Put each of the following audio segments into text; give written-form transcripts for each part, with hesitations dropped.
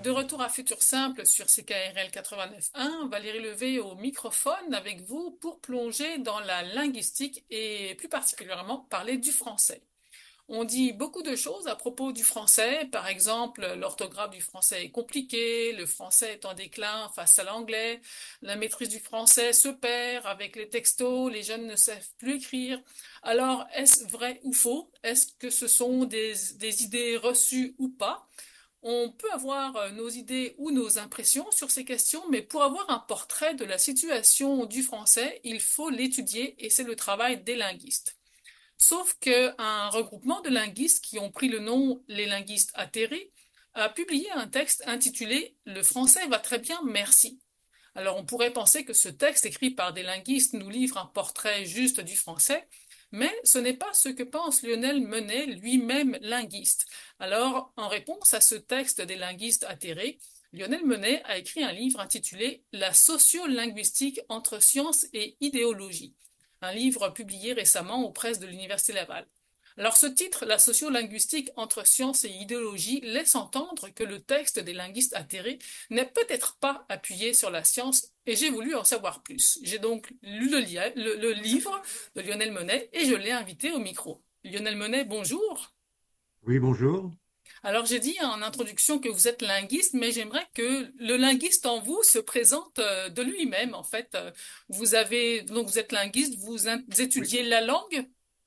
De retour à Futur Simple sur CKRL 89.1, Valérie Levé au microphone avec vous pour plonger dans la linguistique et plus particulièrement parler du français. On dit beaucoup de choses à propos du français, par exemple l'orthographe du français est compliquée, le français est en déclin face à l'anglais, la maîtrise du français se perd avec les textos, les jeunes ne savent plus écrire. Alors est-ce vrai ou faux? Est-ce que ce sont des idées reçues ou pas? On peut avoir nos idées ou nos impressions sur ces questions, mais pour avoir un portrait de la situation du français, il faut l'étudier et c'est le travail des linguistes. Sauf qu'un regroupement de linguistes qui ont pris le nom Les linguistes atterrés a publié un texte intitulé Le français va très bien, merci. Alors on pourrait penser que ce texte écrit par des linguistes nous livre un portrait juste du français, mais ce n'est pas ce que pense Lionel Menet, lui-même linguiste. Alors, en réponse à ce texte des linguistes atterrés, Lionel Menet a écrit un livre intitulé La sociolinguistique entre science et idéologie, un livre publié récemment aux presses de l'Université Laval. Alors ce titre, La sociolinguistique entre science et idéologie, laisse entendre que le texte des linguistes atterrés n'est peut-être pas appuyé sur la science et j'ai voulu en savoir plus. J'ai donc lu le livre de Lionel Menet et je l'ai invité au micro. Lionel Menet, bonjour. Oui, bonjour. Alors j'ai dit en introduction que vous êtes linguiste, mais j'aimerais que le linguiste en vous se présente de lui-même. En fait, vous êtes linguiste, vous Oui. étudiez la langue.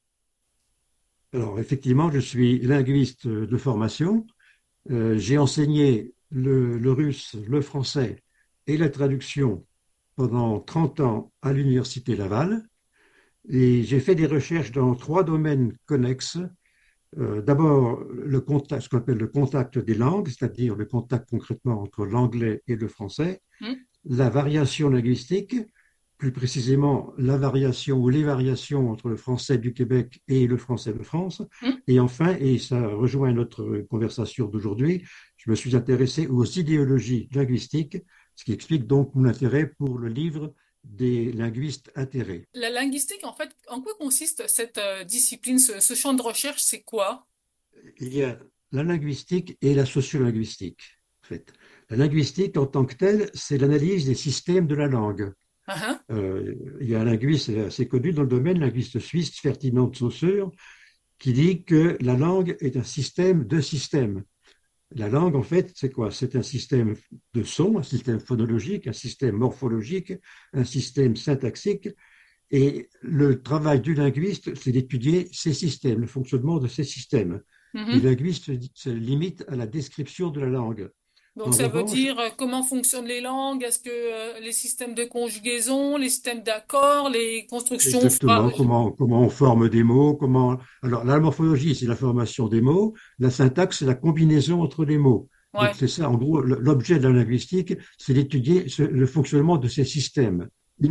Alors, effectivement, je suis linguiste de formation. J'ai enseigné le russe, le français et la traduction pendant 30 ans à l'Université Laval. Et j'ai fait des recherches dans trois domaines connexes. D'abord, le contact, ce qu'on appelle le contact des langues, c'est-à-dire le contact concrètement entre l'anglais et le français, Hmm. la variation linguistique, plus précisément la variation ou les variations entre le français du Québec et le français de France. Hmm. Et enfin, et ça rejoint notre conversation d'aujourd'hui, je me suis intéressé aux idéologies linguistiques, ce qui explique donc mon intérêt pour le livre des linguistes atterrés. La linguistique, en fait, en quoi consiste cette discipline, ce champ de recherche, c'est quoi? Il y a la linguistique et la sociolinguistique, en fait. La linguistique en tant que telle, c'est l'analyse des systèmes de la langue. Ah, hein. Il y a un linguiste assez connu dans le domaine, linguiste suisse, Ferdinand de Saussure, qui dit que la langue est un système de systèmes. La langue, en fait, c'est quoi? C'est un système de sons, un système phonologique, un système morphologique, un système syntaxique. Et le travail du linguiste, c'est d'étudier ces systèmes, le fonctionnement de ces systèmes. Les Mhm. linguistes se limitent à la description de la langue. Donc En ça veut revanche, dire comment fonctionnent les langues, est-ce que les systèmes de conjugaison, les systèmes d'accords, les constructions exactement, comment on forme des mots, comment. Alors, la morphologie, c'est la formation des mots, la syntaxe, c'est la combinaison entre les mots. Donc, ouais. c'est ça, en gros, l'objet de la linguistique, c'est d'étudier le fonctionnement de ces systèmes,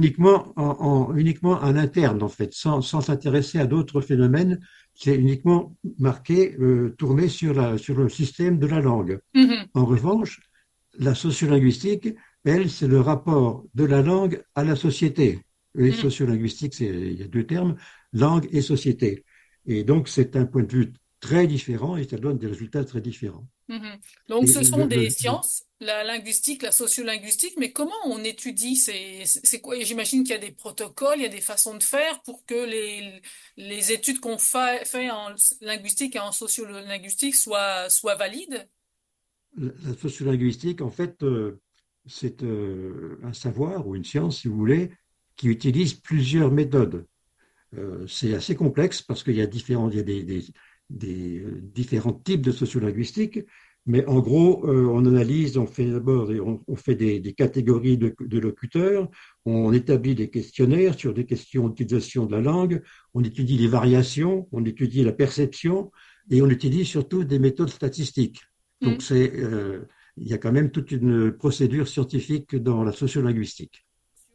uniquement en interne, en fait, sans s'intéresser à d'autres phénomènes. C'est uniquement marqué, tourné sur le système de la langue. Mhm. En revanche, la sociolinguistique, elle, c'est le rapport de la langue à la société. Et Mhm. sociolinguistique, il y a deux termes, langue et société. Et donc, c'est un point de vue très différent et ça donne des résultats très différents. Mhm. Donc, Et ce sont des sciences, la linguistique, la sociolinguistique, mais comment on étudie c'est quoi? J'imagine qu'il y a des protocoles, il y a des façons de faire pour que les études qu'on fait en linguistique et en sociolinguistique soient valides. la sociolinguistique, en fait, c'est un savoir ou une science, si vous voulez, qui utilise plusieurs méthodes. C'est assez complexe parce qu'il y a il y a différents types de sociolinguistique, mais en gros, on analyse, on fait d'abord, on fait des catégories de locuteurs, on établit des questionnaires sur des questions d'utilisation de la langue, on étudie les variations, on étudie la perception et on utilise surtout des méthodes statistiques. Donc, Mhm. il y a quand même toute une procédure scientifique dans la sociolinguistique.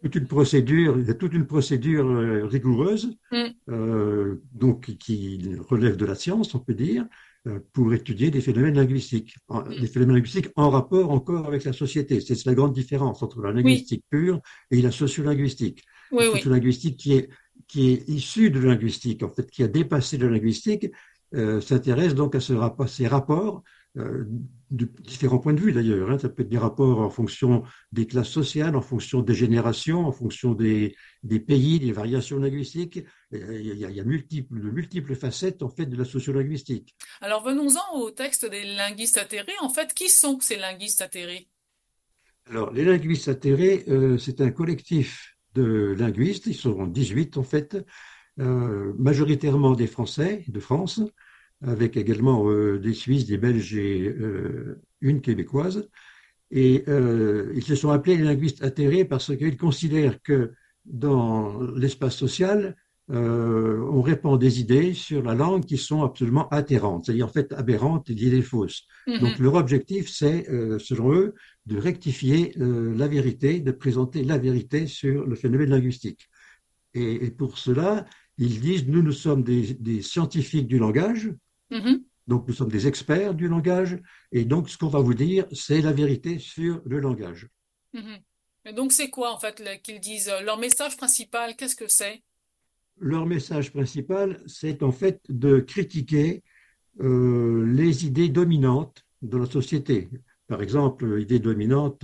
Il y a toute une procédure rigoureuse, Mhm. donc qui relève de la science, on peut dire, pour étudier des phénomènes linguistiques, des Mhm. phénomènes linguistiques en rapport encore avec la société. C'est la grande différence entre la Oui, linguistique pure et la sociolinguistique. La oui, oui. sociolinguistique qui est issue de la linguistique, en fait, qui a dépassé la linguistique, s'intéresse donc à ces rapports euh, de différents points de vue d'ailleurs, hein. Ça peut être des rapports en fonction des classes sociales, en fonction des générations, en fonction des pays, des variations linguistiques. Il y a de multiples facettes en fait de la sociolinguistique. Alors venons-en au texte des linguistes atterrés. En fait, qui sont ces linguistes atterrés? Alors, les linguistes atterrés, c'est un collectif de linguistes, ils sont 18 en fait, majoritairement des Français de France, avec également des Suisses, des Belges et une Québécoise. Et ils se sont appelés les linguistes atterrés parce qu'ils considèrent que dans l'espace social, on répand des idées sur la langue qui sont absolument atterrantes, c'est-à-dire en fait aberrantes, des idées fausses. Donc Mhm. leur objectif, c'est, selon eux, de rectifier la vérité, de présenter la vérité sur le phénomène linguistique. Et pour cela, ils disent, nous sommes des scientifiques du langage, Mhm. donc nous sommes des experts du langage, et donc ce qu'on va vous dire, c'est la vérité sur le langage. Mhm. Et donc c'est quoi en fait qu'ils disent leur message principal, qu'est-ce que c'est? Leur message principal, c'est en fait de critiquer les idées dominantes de la société. Par exemple, l'idée dominante,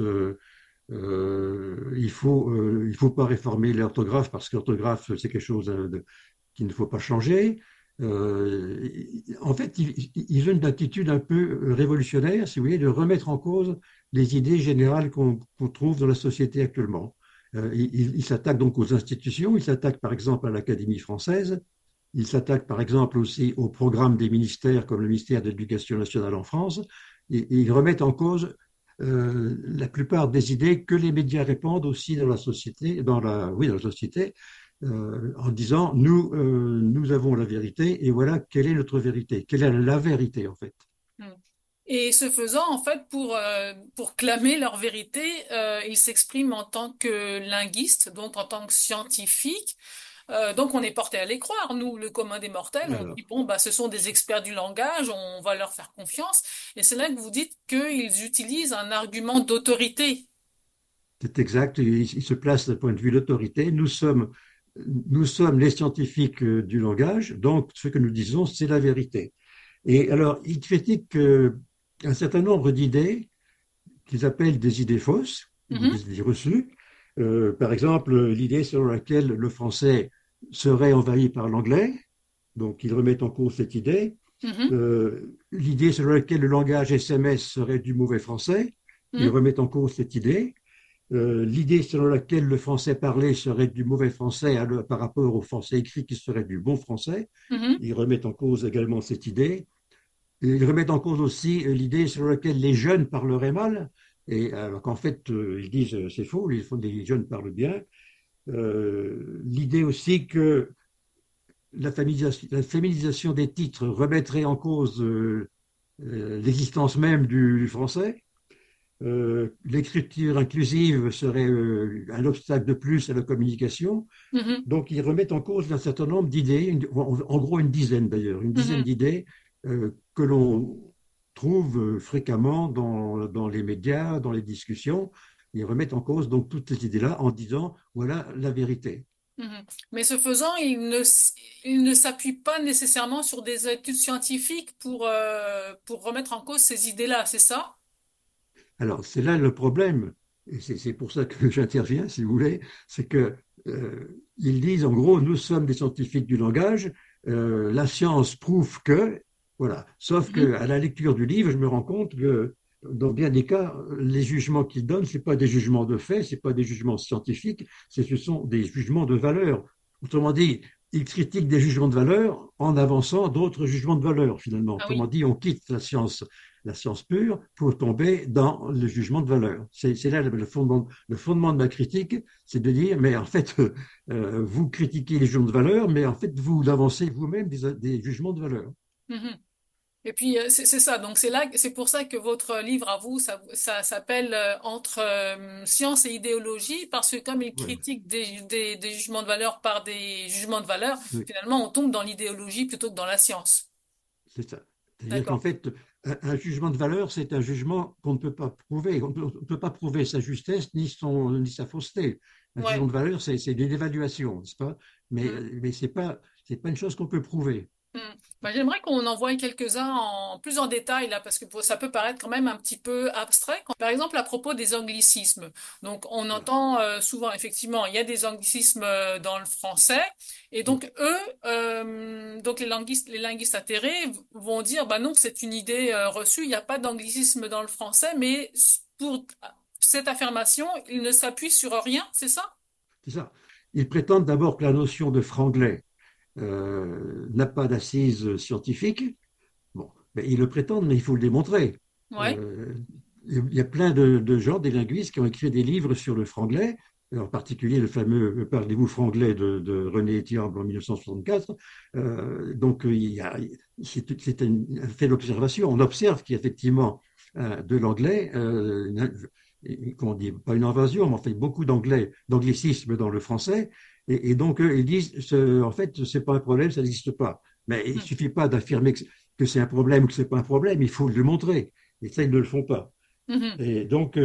il faut pas réformer l'orthographe parce que l'orthographe, c'est quelque chose qu'il ne faut pas changer. Euh, En fait, ils ont une attitude un peu révolutionnaire, si vous voulez, de remettre en cause les idées générales qu'on trouve dans la société actuellement. Ils s'attaquent donc aux institutions, ils s'attaquent par exemple à l'Académie française, ils s'attaquent par exemple aussi au programme des ministères comme le ministère de l'Éducation nationale en France, et ils remettent en cause la plupart des idées que les médias répandent aussi dans la société, oui, dans la société, en disant nous avons la vérité et voilà quelle est notre vérité, quelle est la vérité en fait. Mm. Et ce faisant, en fait, pour clamer leur vérité, ils s'expriment en tant que linguistes, donc en tant que scientifiques. Donc on est porté à les croire, nous, le commun des mortels. On Alors, dit, bon, bah, ce sont des experts du langage, on va leur faire confiance. Et c'est là que vous dites qu'ils utilisent un argument d'autorité. c'est exact, il se place d'un point de vue d'autorité. Nous sommes les scientifiques du langage, donc ce que nous disons, c'est la vérité. Et alors, ils critiquent un certain nombre d'idées qu'ils appellent des idées fausses ou Mhm, des idées reçues. Par exemple, l'idée selon laquelle le français serait envahi par l'anglais, donc ils remettent en cause cette idée. mhm, L'idée selon laquelle le langage SMS serait du mauvais français, ils mhm, remettent en cause cette idée. L'idée selon laquelle le français parlé serait du mauvais français par rapport au français écrit qui serait du bon français, mhm. ils remettent en cause également cette idée. Ils remettent en cause aussi l'idée selon laquelle les jeunes parleraient mal, et alors qu'en fait, ils disent c'est faux, les jeunes parlent bien. L'idée aussi que la féminisation des titres remettrait en cause l'existence même du français. L'écriture inclusive serait un obstacle de plus à la communication. Mhm, Donc, ils remettent en cause un certain nombre d'idées, en gros une dizaine d'ailleurs, une dizaine mhm. d'idées que l'on trouve fréquemment dans les médias, dans les discussions. Ils remettent en cause donc toutes ces idées-là en disant voilà la vérité. Mhm. Mais ce faisant, il ne s'appuie pas nécessairement sur des études scientifiques pour remettre en cause ces idées-là, c'est ça? Alors, c'est là le problème, et c'est pour ça que j'interviens, si vous voulez, c'est que ils disent en gros, nous sommes des scientifiques du langage, la science prouve que, voilà. Sauf Mhm. que à la lecture du livre, je me rends compte que dans bien des cas, les jugements qu'ils donnent, c'est pas des jugements de fait, c'est pas des jugements scientifiques, ce sont des jugements de valeur. Autrement dit, ils critiquent des jugements de valeur en avançant d'autres jugements de valeur, finalement. Ah Autrement oui. dit, on quitte la science pure pour tomber dans le jugement de valeur. C'est là le fondement de ma critique, c'est de dire, mais en fait, vous critiquez les jugements de valeur, mais en fait, vous avancez vous-même des jugements de valeur. Mhm. Et puis c'est ça. Donc c'est pour ça que votre livre à vous, ça s'appelle Entre science et idéologie, parce que comme il Voilà, critique des jugements de valeur par des jugements de valeur, oui, finalement on tombe dans l'idéologie plutôt que dans la science. c'est ça. C'est-à-dire qu'en D'accord. fait, un jugement de valeur, c'est un jugement qu'on ne peut pas prouver. On ne peut pas prouver sa justesse ni sa fausseté. Un Ouais. jugement de valeur, c'est une évaluation, n'est-ce pas? Mm. Mais c'est pas une chose qu'on peut prouver. Hmm. Bah, j'aimerais qu'on en voie quelques-uns en plus en détail là, parce que ça peut paraître quand même un petit peu abstrait. Par exemple, à propos des anglicismes. Donc, on Voilà. entend souvent, effectivement, il y a des anglicismes dans le français, et donc eux, donc les linguistes atterrés vont dire, bah non, c'est une idée reçue. Il n'y a pas d'anglicisme dans le français, mais pour cette affirmation, ils ne s'appuient sur rien, c'est ça? C'est ça. Ils prétendent d'abord que la notion de franglais n'a pas d'assise scientifique. Bon, mais ils le prétendent, mais il faut le démontrer. Ouais. Euh, il y a plein de gens, des linguistes, qui ont écrit des livres sur le franglais, en particulier le fameux Parlez-vous franglais de René Etienne en 1964. Donc, c'est un fait d'observation. On observe qu'il y a effectivement de l'anglais, comment on dit, pas une invasion, mais en fait beaucoup d'anglicisme dans le français. Et donc, ils disent, en fait, c'est pas un problème, ça n'existe pas. Mais il suffit pas d'affirmer que c'est un problème ou que c'est pas un problème, il faut le montrer. Et ça, ils ne le font pas. Mhm. Et donc,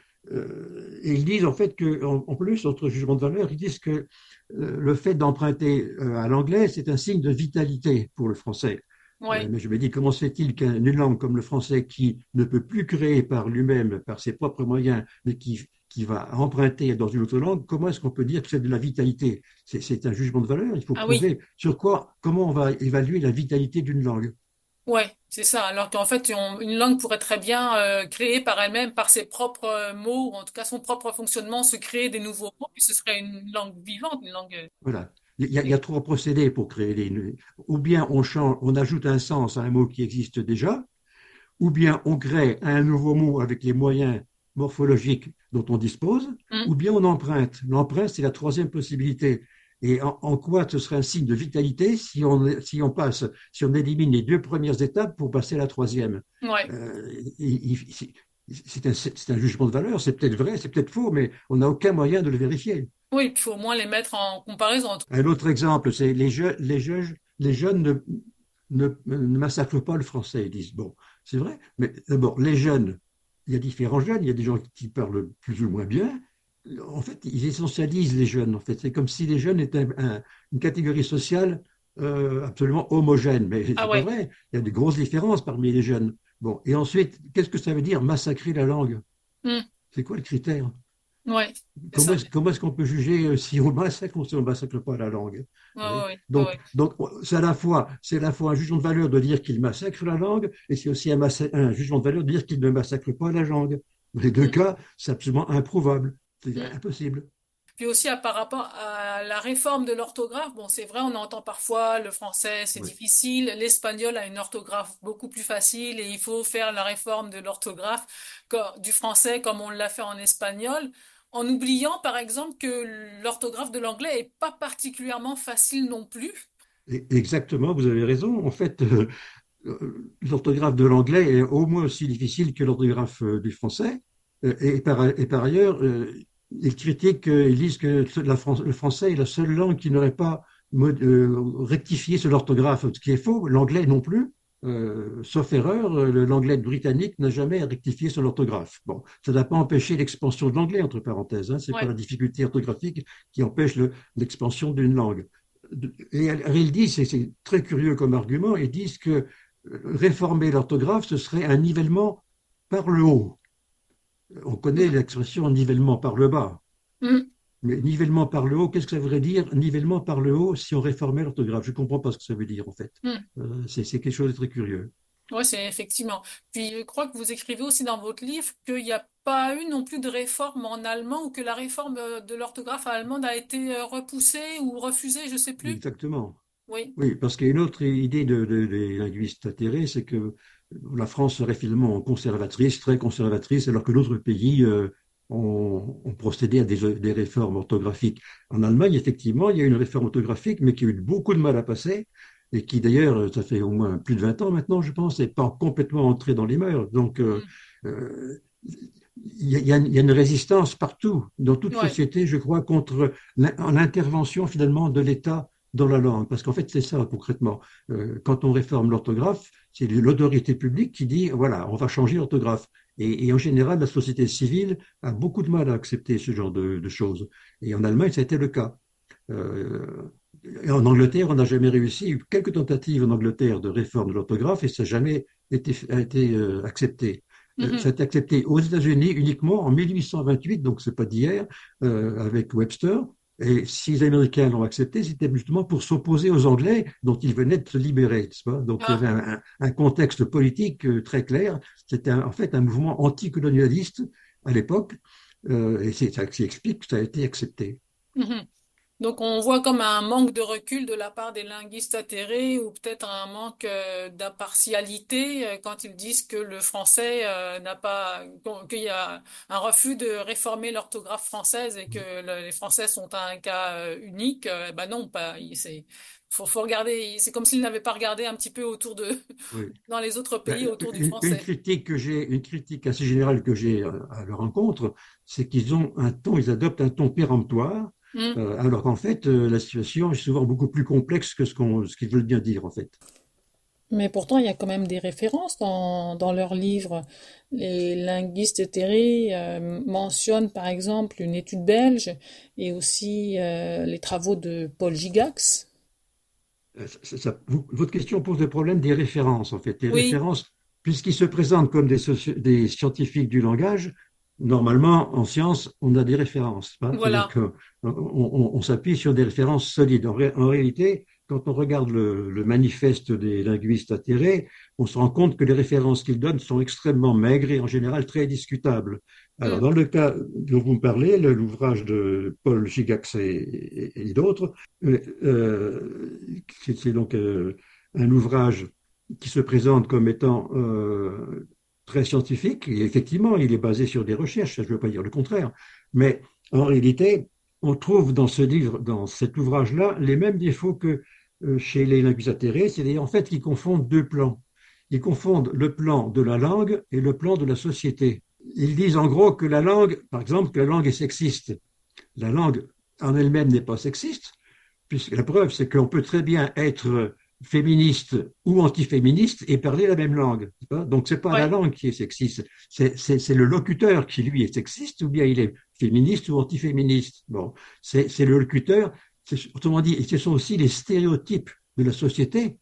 ils disent en fait en plus, autre jugement de valeur, ils disent que le fait d'emprunter à l'anglais, c'est un signe de vitalité pour le français. Ouais. Mais je me dis, comment se fait-il qu'une langue comme le français, qui ne peut plus créer par lui-même, par ses propres moyens, mais qui va emprunter dans une autre langue, comment est-ce qu'on peut dire que c'est de la vitalité? C'est un jugement de valeur. Il faut Ah oui. prouver sur quoi, comment on va évaluer la vitalité d'une langue. Ouais, c'est ça. Alors qu'en fait, une langue pourrait très bien créer par elle-même, par ses propres mots, ou en tout cas son propre fonctionnement, se créer des nouveaux mots, puis ce serait une langue vivante, une langue. Voilà. Il y a Oui. trois procédés pour créer les. Ou bien on change, on ajoute un sens à un mot qui existe déjà, ou bien on crée un nouveau mot avec les moyens morphologiques dont on dispose, Hmm. ou bien on emprunte. L'empreinte, c'est la troisième possibilité. Et en quoi ce serait un signe de vitalité si on passe, si on élimine les deux premières étapes pour passer à la troisième. Ouais. Euh, c'est un jugement de valeur, c'est peut-être vrai, c'est peut-être faux, mais on n'a aucun moyen de le vérifier. Oui, il faut au moins les mettre en comparaison. Un autre exemple, c'est les jeunes ne massacrent pas le français. Ils disent, bon, c'est vrai, mais d'abord, les jeunes, il y a différents jeunes, il y a des gens qui parlent plus ou moins bien. En fait, ils essentialisent les jeunes. En fait, c'est comme si les jeunes étaient une catégorie sociale absolument homogène. Mais Ah c'est pas ouais. vrai. Il y a de grosses différences parmi les jeunes. Bon, et ensuite, qu'est-ce que ça veut dire massacrer la langue? Hmm. C'est quoi le critère? Ouais, c'est Comment ça. est-ce qu'on peut juger si on massacre ou si on ne massacre pas la langue? Ouais, Oui. ouais, ouais, Donc, ouais. donc c'est à la fois un jugement de valeur de dire qu'il massacre la langue, et c'est aussi un jugement de valeur de dire qu'il ne massacre pas la langue. Dans les deux Hmm. cas, c'est absolument improuvable. C'est Hmm. impossible. Puis aussi par rapport à la réforme de l'orthographe, bon, c'est vrai, on entend parfois le français, c'est Oui. difficile, l'espagnol a une orthographe beaucoup plus facile et il faut faire la réforme de l'orthographe du français comme on l'a fait en espagnol, en oubliant par exemple que l'orthographe de l'anglais est pas particulièrement facile non plus. Exactement, vous avez raison. En fait, l'orthographe de l'anglais est au moins aussi difficile que l'orthographe du français. Et par ailleurs, ils critiquent, ils disent que le français est la seule langue qui n'aurait pas rectifié sur l'orthographe, ce qui est faux. L'anglais non plus. Sauf erreur, l'anglais britannique n'a jamais rectifié sur l'orthographe. Bon, ça n'a pas empêché l'expansion de l'anglais, entre parenthèses. Hein. C'est pas Ouais. la difficulté orthographique qui empêche l'expansion d'une langue. Et ils disent, et c'est très curieux comme argument, ils disent que réformer l'orthographe, ce serait un nivellement par le haut. On connaît l'expression nivellement par le bas. Mm. Mais nivellement par le haut, qu'est-ce que ça voudrait dire nivellement par le haut si on réformait l'orthographe? Je ne comprends pas ce que ça veut dire en fait. Mm. C'est quelque chose de très curieux. Ouais, c'est effectivement. Puis je crois que vous écrivez aussi dans votre livre qu'il n'y a pas eu non plus de réforme en allemand ou que la réforme de l'orthographe allemande a été repoussée ou refusée, je sais plus. Exactement. Oui. Oui, parce qu'il y a une autre idée des linguistes atterrés, c'est que la France serait finalement conservatrice, très conservatrice, alors que d'autres pays ont procédé à des réformes orthographiques. En Allemagne, effectivement, il y a eu une réforme orthographique, mais qui a eu beaucoup de mal à passer, et qui d'ailleurs, ça fait au moins plus de 20 ans maintenant, je pense, n'est pas complètement entrée dans les mœurs. Donc, Mm. euh, il y a une résistance partout, dans toute Ouais. société, je crois, contre l'intervention finalement de l'État dans la langue. Parce qu'en fait, c'est ça concrètement. Quand on réforme l'orthographe, c'est l'autorité publique qui dit, voilà, on va changer l'orthographe. Et en général, la société civile a beaucoup de mal à accepter ce genre de choses. Et en Allemagne, ça a été le cas. Euh, Et en Angleterre, on n'a jamais réussi. Il y a eu quelques tentatives en Angleterre de réforme de l'orthographe et ça n'a jamais été accepté. Ça a Mhm. été accepté aux États-Unis uniquement en 1828, donc c'est pas d'hier, avec Webster. Et si les Américains l'ont accepté, c'était justement pour s'opposer aux Anglais dont ils venaient de se libérer, n'est-ce pas? Donc il y avait Ah, un contexte politique très clair. C'était en fait un mouvement anticolonialiste à l'époque, et c'est ça qui explique que ça a été accepté. mhm. Donc on voit comme un manque de recul de la part des linguistes atterrés ou peut-être un manque d'impartialité quand ils disent que le français n'a pas, qu'il y a un refus de réformer l'orthographe française et que les Français sont un cas unique. Ben non, pas. Faut regarder. C'est comme s'ils n'avaient pas regardé un petit peu autour de Oui. dans les autres pays Ben, autour du une français. critique que j'ai, une critique assez générale que j'ai à leur encontre, c'est qu'ils ont un ton, ils adoptent un ton péremptoire, Hmm. alors qu'en fait, la situation est souvent beaucoup plus complexe que ce qu'ils veulent bien dire, en fait. Mais pourtant, il y a quand même des références dans leurs livres. Les linguistes éthérés mentionnent par exemple une étude belge et aussi les travaux de Paul Gigax. Votre question pose le problème des références, en fait. Les Oui, références, puisqu'ils se présentent comme des scientifiques du langage, normalement, en science, on a des références, hein. C'est-à-dire voilà. qu'on s'appuie sur des références solides. En réalité, quand on regarde le manifeste des linguistes atterrés, on se rend compte que les références qu'ils donnent sont extrêmement maigres et en général très discutables. Alors, Hmm, dans le cas dont vous me parlez, l'ouvrage de Paul Gigax et d'autres, c'est donc un ouvrage qui se présente comme étant très scientifique, et effectivement, il est basé sur des recherches, je ne veux pas dire le contraire, mais en réalité, on trouve dans ce livre, dans cet ouvrage-là, les mêmes défauts que chez les linguistes atterrés, c'est-à-dire en fait qu'ils confondent deux plans. Ils confondent le plan de la langue et le plan de la société. Ils disent en gros que la langue, par exemple, que la langue est sexiste. La langue en elle-même n'est pas sexiste, puisque la preuve, c'est qu'on peut très bien être féministe ou antiféministe et parler la même langue. Donc, ce n'est pas la ouais. langue qui est sexiste, c'est le locuteur qui, lui, est sexiste ou bien il est féministe ou antiféministe. Bon, c'est le locuteur. Autrement dit, ce sont aussi les stéréotypes de la société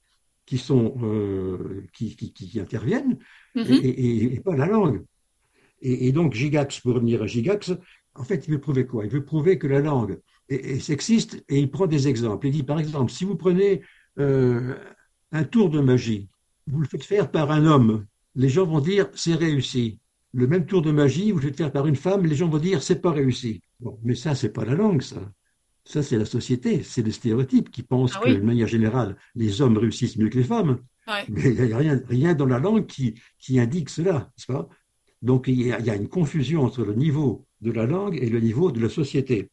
qui interviennent Mhm, et pas la langue. Et donc, Gigax, pour revenir à Gigax, en fait, il veut prouver quoi? Il veut prouver que la langue est sexiste et il prend des exemples. Il dit, par exemple, si vous prenez euh, un tour de magie, vous le faites faire par un homme, les gens vont dire c'est réussi. Le même tour de magie, vous le faites faire par une femme, les gens vont dire c'est pas réussi. Bon, mais ça, c'est pas la langue, ça. Ça, c'est la société, c'est le stéréotype qui pense ah que, de oui, manière générale, les hommes réussissent mieux que les femmes. ouais. Mais il n'y a rien dans la langue qui indique cela, n'est-ce pas? Donc, il y a une confusion entre le niveau de la langue et le niveau de la société.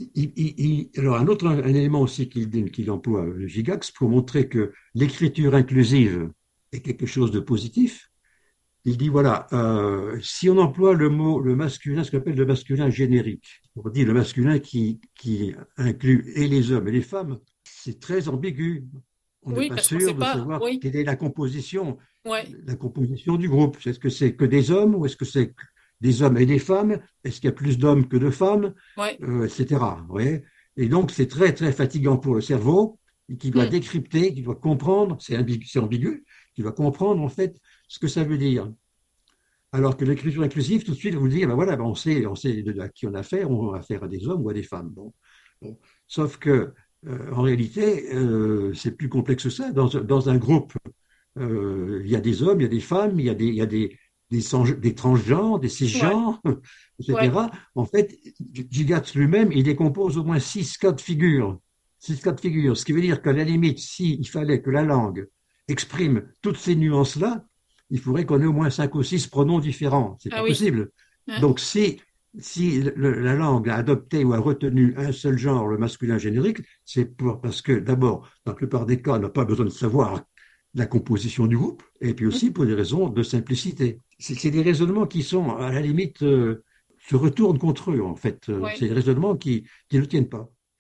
Alors, un élément aussi qu'il emploie, le Gigax, pour montrer que l'écriture inclusive est quelque chose de positif, il dit voilà, si on emploie le masculin, ce qu'on appelle le masculin générique, on dit le masculin qui inclut et les hommes et les femmes, c'est très ambigu. On n'est Oui, pas parce qu'on sait sûr de pas. savoir Oui, quelle est ouais, la composition du groupe. Est-ce que c'est que des hommes ou est-ce que c'est des hommes et des femmes? Est-ce qu'il y a plus d'hommes que de femmes? ouais. Etc. Vous voyez. Et donc, c'est très, très fatigant pour le cerveau qui doit Hmm, décrypter, qui doit comprendre, c'est ambigu, qui doit comprendre en fait ce que ça veut dire. Alors que l'écriture inclusive, tout de suite, vous dit, ben voilà, ben on sait à qui on a affaire, on a affaire à des hommes ou à des femmes. Bon. Bon. Sauf que, en réalité, c'est plus complexe que ça. Dans un groupe, il y a des hommes, il y a des femmes, il y a des transgenres, des ouais, cisgenres, ouais. etc. En fait, Gigatz lui-même, il décompose au moins 6 cas de figure. 6 cas de figure. Ce qui veut dire qu'à la limite, s'il fallait que la langue exprime toutes ces nuances-là, il faudrait qu'on ait au moins 5 ou 6 pronoms différents. C'est Ah pas oui. possible. Hein, Donc, si la langue a adopté ou a retenu un seul genre, le masculin générique, parce que, d'abord, dans la plupart des cas, on n'a pas besoin de savoir la composition du groupe, et puis hmm, aussi pour des raisons de simplicité. C'est des raisonnements qui sont, à la limite, se retournent contre eux, en fait. C'est ouais. des raisonnements qui ne tiennent pas.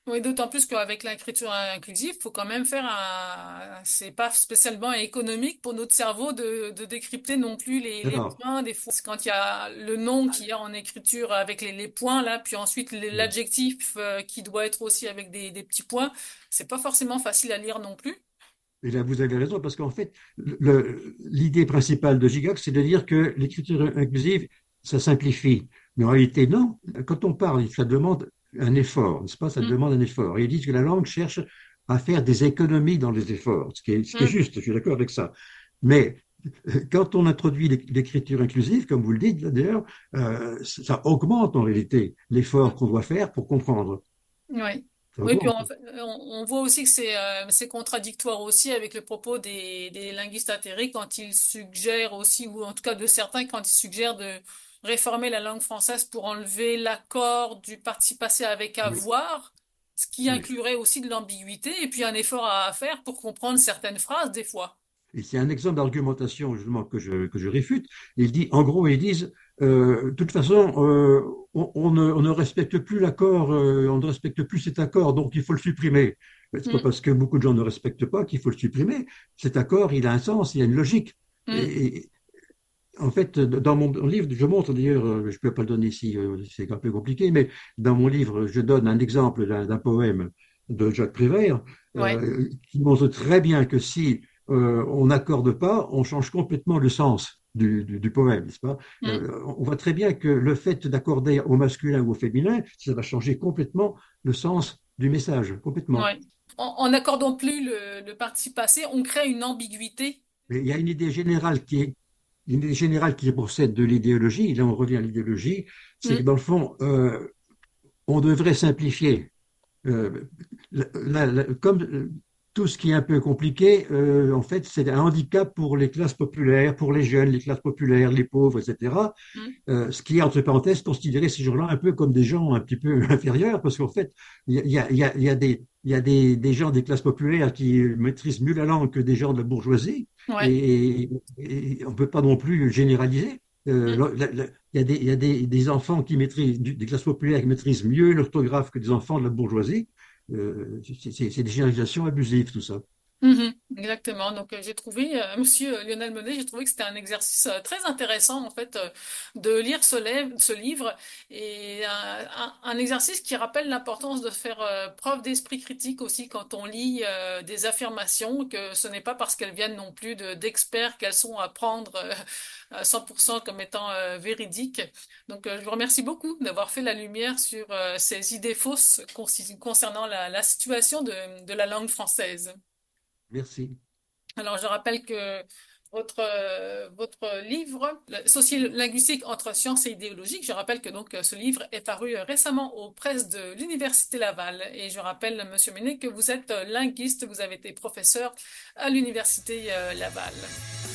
Oui, d'autant plus qu'avec l'écriture inclusive, faut quand même c'est pas spécialement économique pour notre cerveau de décrypter non plus les D'accord. points. Des fois, quand il y a le nom qu'il y a en écriture avec les points là, puis ensuite Oui. l'adjectif qui doit être aussi avec des petits points, c'est pas forcément facile à lire non plus. Et là, vous avez raison, parce qu'en fait, l'idée principale de Gigax, c'est de dire que l'écriture inclusive, ça simplifie. Mais en réalité, non. Quand on parle, ça demande un effort, n'est-ce pas? Ça Mm, demande un effort. Et ils disent que la langue cherche à faire des économies dans les efforts, ce qui est mm, juste, je suis d'accord avec ça. Mais quand on introduit l'écriture inclusive, comme vous le dites d'ailleurs, ça augmente en réalité l'effort mm. qu'on doit faire pour comprendre. Oui. Ça Oui, puis augmente. on voit aussi que c'est contradictoire aussi avec le propos des linguistes atterrés quand ils suggèrent aussi, ou en tout cas de certains, quand ils suggèrent de réformer la langue française pour enlever l'accord du participe passé avec Oui, avoir, ce qui oui. inclurait aussi de l'ambiguïté et puis un effort à faire pour comprendre certaines phrases des fois. Et c'est un exemple d'argumentation justement que je réfute. Il dit, en gros, ils disent, de toute façon, on ne respecte plus l'accord, on ne respecte plus cet accord, donc il faut le supprimer. Mais c'est pas Mm, parce que beaucoup de gens ne respectent pas qu'il faut le supprimer. Cet accord, il a un sens, il a une logique. mm, Et en fait, dans mon livre, je montre d'ailleurs, je ne peux pas le donner ici, c'est un peu compliqué, mais dans mon livre, je donne un exemple d'un poème de Jacques Prévert ouais. qui montre très bien que si on n'accorde pas, on change complètement le sens du poème, n'est-ce pas? Mm, On voit très bien que le fait d'accorder au masculin ou au féminin, ça va changer complètement le sens du message, complètement. ouais. En n'accordant plus le participe passé, on crée une ambiguïté. Mais il y a une idée générale qui procède de l'idéologie, et là on revient à l'idéologie, c'est que Mm, dans le fond, on devrait simplifier. Comme tout ce qui est un peu compliqué, en fait, c'est un handicap pour les classes populaires, pour les jeunes, les classes populaires, les pauvres, etc. mm, Ce qui est, entre parenthèses, considéré ces gens-là un peu comme des gens un petit peu inférieurs, parce qu'en fait, il y a des gens des classes populaires qui maîtrisent mieux la langue que des gens de la bourgeoisie, ouais. et on ne peut pas non plus généraliser. Mm. Il y a des enfants des classes populaires qui maîtrisent mieux l'orthographe que des enfants de la bourgeoisie. C'est des généralisations abusives, tout ça. Mhm, exactement. Donc j'ai trouvé, Monsieur Lionel Menet, j'ai trouvé que c'était un exercice très intéressant en fait de lire ce livre et un exercice qui rappelle l'importance de faire preuve d'esprit critique aussi quand on lit des affirmations, que ce n'est pas parce qu'elles viennent non plus d'experts qu'elles sont à prendre à 100% comme étant véridiques. Donc je vous remercie beaucoup d'avoir fait la lumière sur ces idées fausses concernant la situation de la langue française. Merci. Alors, je rappelle que votre livre, Sociolinguistique entre sciences et idéologie, je rappelle que donc ce livre est paru récemment aux presses de l'Université Laval. Et je rappelle, Monsieur Ménet, que vous êtes linguiste, vous avez été professeur à l'Université Laval.